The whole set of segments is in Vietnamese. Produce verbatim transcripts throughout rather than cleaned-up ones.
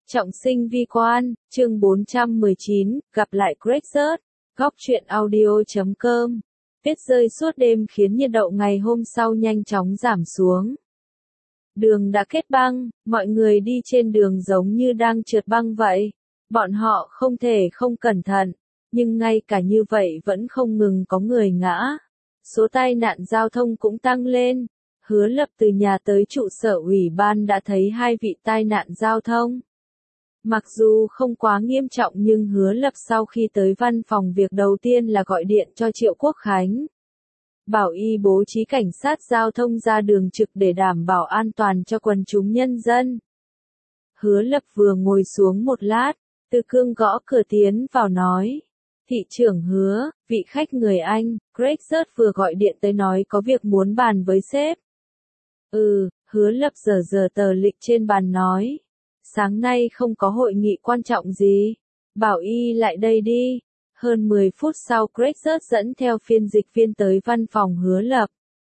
Trọng sinh vi quan, chương bốn trăm mười chín, gặp lại Grexert, góc truyện audio chấm com. Tuyết rơi suốt đêm khiến nhiệt độ ngày hôm sau nhanh chóng giảm xuống. Đường đã kết băng, mọi người đi trên đường giống như đang trượt băng vậy. Bọn họ không thể không cẩn thận, nhưng ngay cả như vậy vẫn không ngừng có người ngã. Số tai nạn giao thông cũng tăng lên. Hứa Lập từ nhà tới trụ sở ủy ban đã thấy hai vị tai nạn giao thông. Mặc dù không quá nghiêm trọng nhưng Hứa Lập sau khi tới văn phòng việc đầu tiên là gọi điện cho Triệu Quốc Khánh. Bảo y bố trí cảnh sát giao thông ra đường trực để đảm bảo an toàn cho quần chúng nhân dân. Hứa Lập vừa ngồi xuống một lát, Từ Cương gõ cửa tiến vào nói. Thị trưởng Hứa, vị khách người Anh, Grexert vừa gọi điện tới nói có việc muốn bàn với sếp. Ừ, Hứa Lập giờ giờ tờ lịch trên bàn nói. Sáng nay không có hội nghị quan trọng gì. Bảo y lại đây đi. Hơn mười phút sau Grexert dẫn theo phiên dịch viên tới văn phòng Hứa Lập.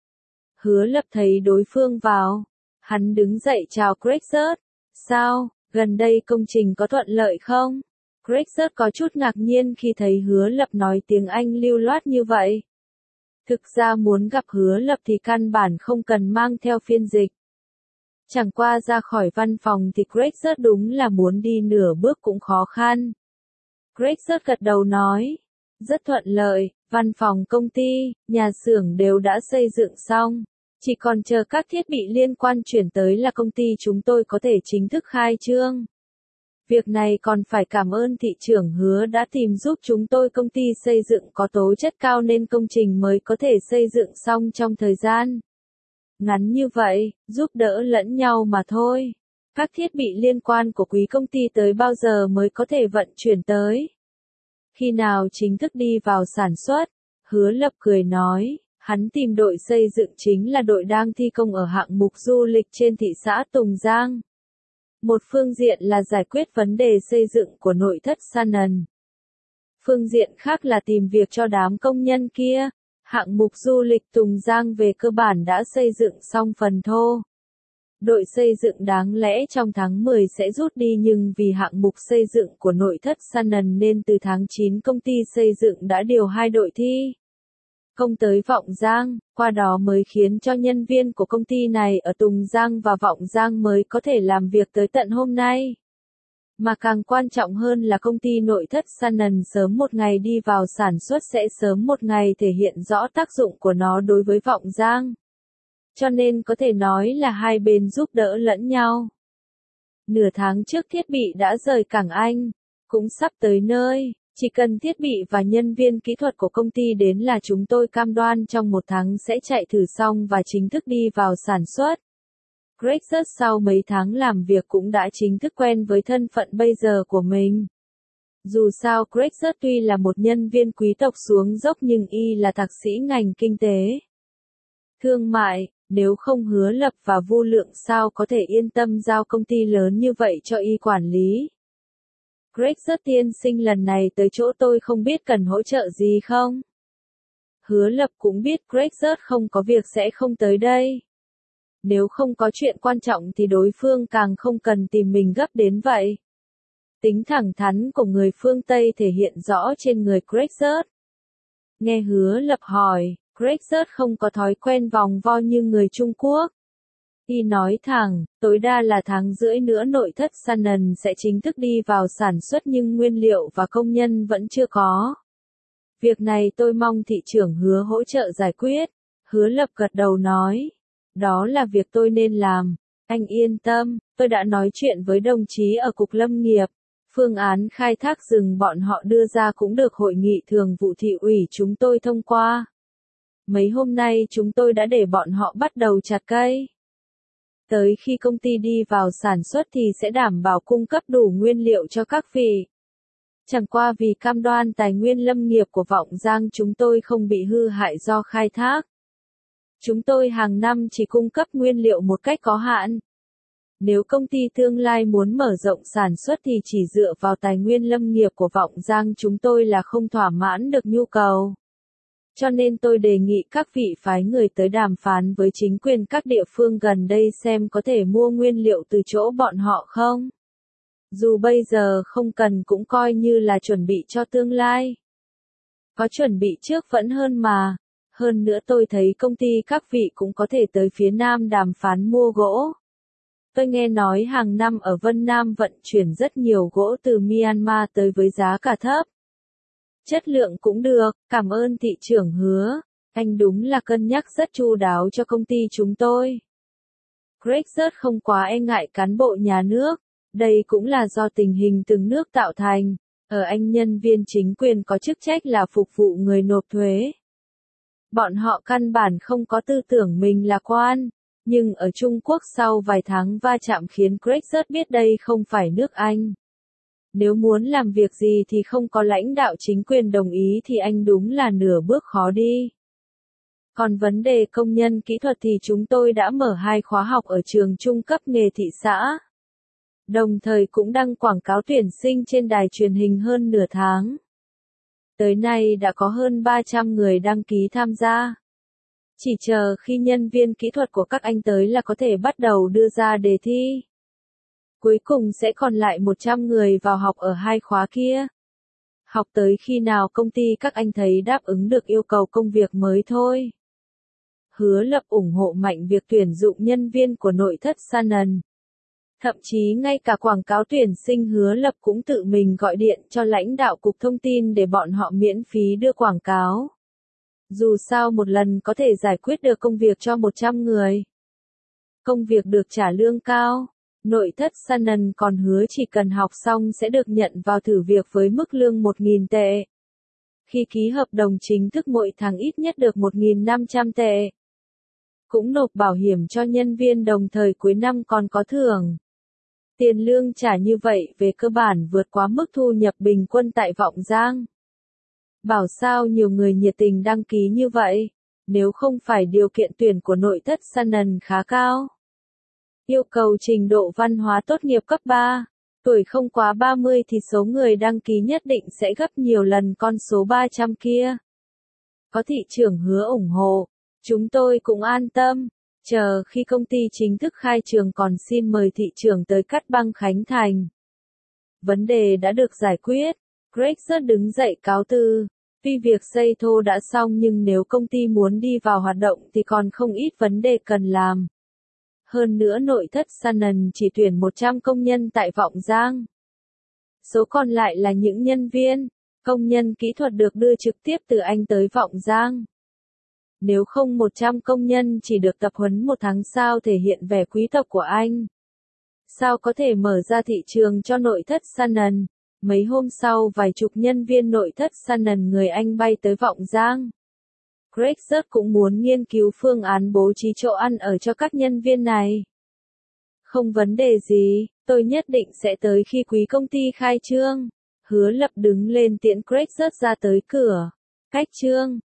Hứa Lập thấy đối phương vào. Hắn đứng dậy chào Grexert. Sao, gần đây công trình có thuận lợi không? Grexert có chút ngạc nhiên khi thấy Hứa Lập nói tiếng Anh lưu loát như vậy. Thực ra muốn gặp Hứa Lập thì căn bản không cần mang theo phiên dịch. Chẳng qua ra khỏi văn phòng thì Grexert đúng là muốn đi nửa bước cũng khó khăn. Grexert gật đầu nói, rất thuận lợi, văn phòng công ty, nhà xưởng đều đã xây dựng xong. Chỉ còn chờ các thiết bị liên quan chuyển tới là công ty chúng tôi có thể chính thức khai trương. Việc này còn phải cảm ơn thị trưởng Hứa đã tìm giúp chúng tôi. Công ty xây dựng có tố chất cao nên công trình mới có thể xây dựng xong trong thời gian ngắn như vậy, giúp đỡ lẫn nhau mà thôi. Các thiết bị liên quan của quý công ty tới bao giờ mới có thể vận chuyển tới? Khi nào chính thức đi vào sản xuất? Hứa Lập cười nói, hắn tìm đội xây dựng chính là đội đang thi công ở hạng mục du lịch trên thị xã Tùng Giang. Một phương diện là giải quyết vấn đề xây dựng của nội thất Sanan. Phương diện khác là tìm việc cho đám công nhân kia. Hạng mục du lịch Tùng Giang về cơ bản đã xây dựng xong phần thô. Đội xây dựng đáng lẽ trong tháng mười sẽ rút đi nhưng vì hạng mục xây dựng của nội thất Sanan nên từ tháng chín công ty xây dựng đã điều hai đội thi công tới Vọng Giang, qua đó mới khiến cho nhân viên của công ty này ở Tùng Giang và Vọng Giang mới có thể làm việc tới tận hôm nay. Mà càng quan trọng hơn là công ty nội thất Sanan sớm một ngày đi vào sản xuất sẽ sớm một ngày thể hiện rõ tác dụng của nó đối với Vọng Giang. Cho nên có thể nói là hai bên giúp đỡ lẫn nhau. Nửa tháng trước thiết bị đã rời cảng Anh, cũng sắp tới nơi. Chỉ cần thiết bị và nhân viên kỹ thuật của công ty đến là chúng tôi cam đoan trong một tháng sẽ chạy thử xong và chính thức đi vào sản xuất. Grexert sau mấy tháng làm việc cũng đã chính thức quen với thân phận bây giờ của mình. Dù sao Grexert tuy là một nhân viên quý tộc xuống dốc nhưng y là thạc sĩ ngành kinh tế. Thương mại, nếu không Hứa Lập và Vu Lượng sao có thể yên tâm giao công ty lớn như vậy cho y quản lý. Grexert tiên sinh lần này tới chỗ tôi không biết cần hỗ trợ gì không? Hứa Lập cũng biết Grexert không có việc sẽ không tới đây. Nếu không có chuyện quan trọng thì đối phương càng không cần tìm mình gấp đến vậy. Tính thẳng thắn của người phương Tây thể hiện rõ trên người Grexert. Nghe Hứa Lập hỏi, Grexert không có thói quen vòng vo như người Trung Quốc. Y nói thẳng, tối đa là tháng rưỡi nữa nội thất Sanan sẽ chính thức đi vào sản xuất nhưng nguyên liệu và công nhân vẫn chưa có. Việc này tôi mong thị trưởng Hứa hỗ trợ giải quyết. Hứa Lập gật đầu nói. Đó là việc tôi nên làm. Anh yên tâm, tôi đã nói chuyện với đồng chí ở Cục Lâm nghiệp. Phương án khai thác rừng bọn họ đưa ra cũng được hội nghị thường vụ thị ủy chúng tôi thông qua. Mấy hôm nay chúng tôi đã để bọn họ bắt đầu chặt cây. Tới khi công ty đi vào sản xuất thì sẽ đảm bảo cung cấp đủ nguyên liệu cho các vị. Chẳng qua vì cam đoan tài nguyên lâm nghiệp của Vọng Giang chúng tôi không bị hư hại do khai thác. Chúng tôi hàng năm chỉ cung cấp nguyên liệu một cách có hạn. Nếu công ty tương lai muốn mở rộng sản xuất thì chỉ dựa vào tài nguyên lâm nghiệp của Vọng Giang chúng tôi là không thỏa mãn được nhu cầu. Cho nên tôi đề nghị các vị phái người tới đàm phán với chính quyền các địa phương gần đây xem có thể mua nguyên liệu từ chỗ bọn họ không. Dù bây giờ không cần cũng coi như là chuẩn bị cho tương lai. Có chuẩn bị trước vẫn hơn mà. Hơn nữa tôi thấy công ty các vị cũng có thể tới phía Nam đàm phán mua gỗ. Tôi nghe nói hàng năm ở Vân Nam vận chuyển rất nhiều gỗ từ Myanmar tới với giá cả thấp. Chất lượng cũng được, cảm ơn thị trưởng Hứa. Anh đúng là cân nhắc rất chu đáo cho công ty chúng tôi. Brexit không quá e ngại cán bộ nhà nước. Đây cũng là do tình hình từng nước tạo thành. Ở Anh nhân viên chính quyền có chức trách là phục vụ người nộp thuế. Bọn họ căn bản không có tư tưởng mình là quan. Nhưng ở Trung Quốc sau vài tháng va chạm khiến Brexit biết đây không phải nước Anh. Nếu muốn làm việc gì thì không có lãnh đạo chính quyền đồng ý thì anh đúng là nửa bước khó đi. Còn vấn đề công nhân kỹ thuật thì chúng tôi đã mở hai khóa học ở trường trung cấp nghề thị xã. Đồng thời cũng đăng quảng cáo tuyển sinh trên đài truyền hình hơn nửa tháng. Tới nay đã có hơn ba trăm người đăng ký tham gia. Chỉ chờ khi nhân viên kỹ thuật của các anh tới là có thể bắt đầu đưa ra đề thi. Cuối cùng sẽ còn lại một trăm người vào học ở hai khóa kia. Học tới khi nào công ty các anh thấy đáp ứng được yêu cầu công việc mới thôi. Hứa Lập ủng hộ mạnh việc tuyển dụng nhân viên của nội thất Sanan. Thậm chí ngay cả quảng cáo tuyển sinh Hứa Lập cũng tự mình gọi điện cho lãnh đạo cục thông tin để bọn họ miễn phí đưa quảng cáo. Dù sao một lần có thể giải quyết được công việc cho một trăm người. Công việc được trả lương cao. Nội thất Sanan còn hứa chỉ cần học xong sẽ được nhận vào thử việc với mức lương một nghìn tệ. Khi ký hợp đồng chính thức mỗi tháng ít nhất được một nghìn năm trăm tệ. Cũng nộp bảo hiểm cho nhân viên đồng thời cuối năm còn có thưởng. Tiền lương trả như vậy về cơ bản vượt quá mức thu nhập bình quân tại Vọng Giang. Bảo sao nhiều người nhiệt tình đăng ký như vậy, nếu không phải điều kiện tuyển của nội thất Sanan khá cao. Yêu cầu trình độ văn hóa tốt nghiệp cấp ba, tuổi không quá ba mươi thì số người đăng ký nhất định sẽ gấp nhiều lần con số ba trăm kia. Có thị trưởng Hứa ủng hộ, chúng tôi cũng an tâm, chờ khi công ty chính thức khai trường còn xin mời thị trưởng tới cắt băng khánh thành. Vấn đề đã được giải quyết, Brexit đứng dậy cáo từ. Tuy việc xây thô đã xong nhưng nếu công ty muốn đi vào hoạt động thì còn không ít vấn đề cần làm. Hơn nữa nội thất Sanan chỉ tuyển một trăm công nhân tại Vọng Giang. Số còn lại là những nhân viên, công nhân kỹ thuật được đưa trực tiếp từ Anh tới Vọng Giang. Nếu không một trăm công nhân chỉ được tập huấn một tháng sao thể hiện vẻ quý tộc của Anh. Sao có thể mở ra thị trường cho nội thất Sanan? Mấy hôm sau vài chục nhân viên nội thất Sanan người Anh bay tới Vọng Giang. Brexit cũng muốn nghiên cứu phương án bố trí chỗ ăn ở cho các nhân viên này. Không vấn đề gì, tôi nhất định sẽ tới khi quý công ty khai trương. Hứa Lập đứng lên tiễn Brexit ra tới cửa. Cách trương.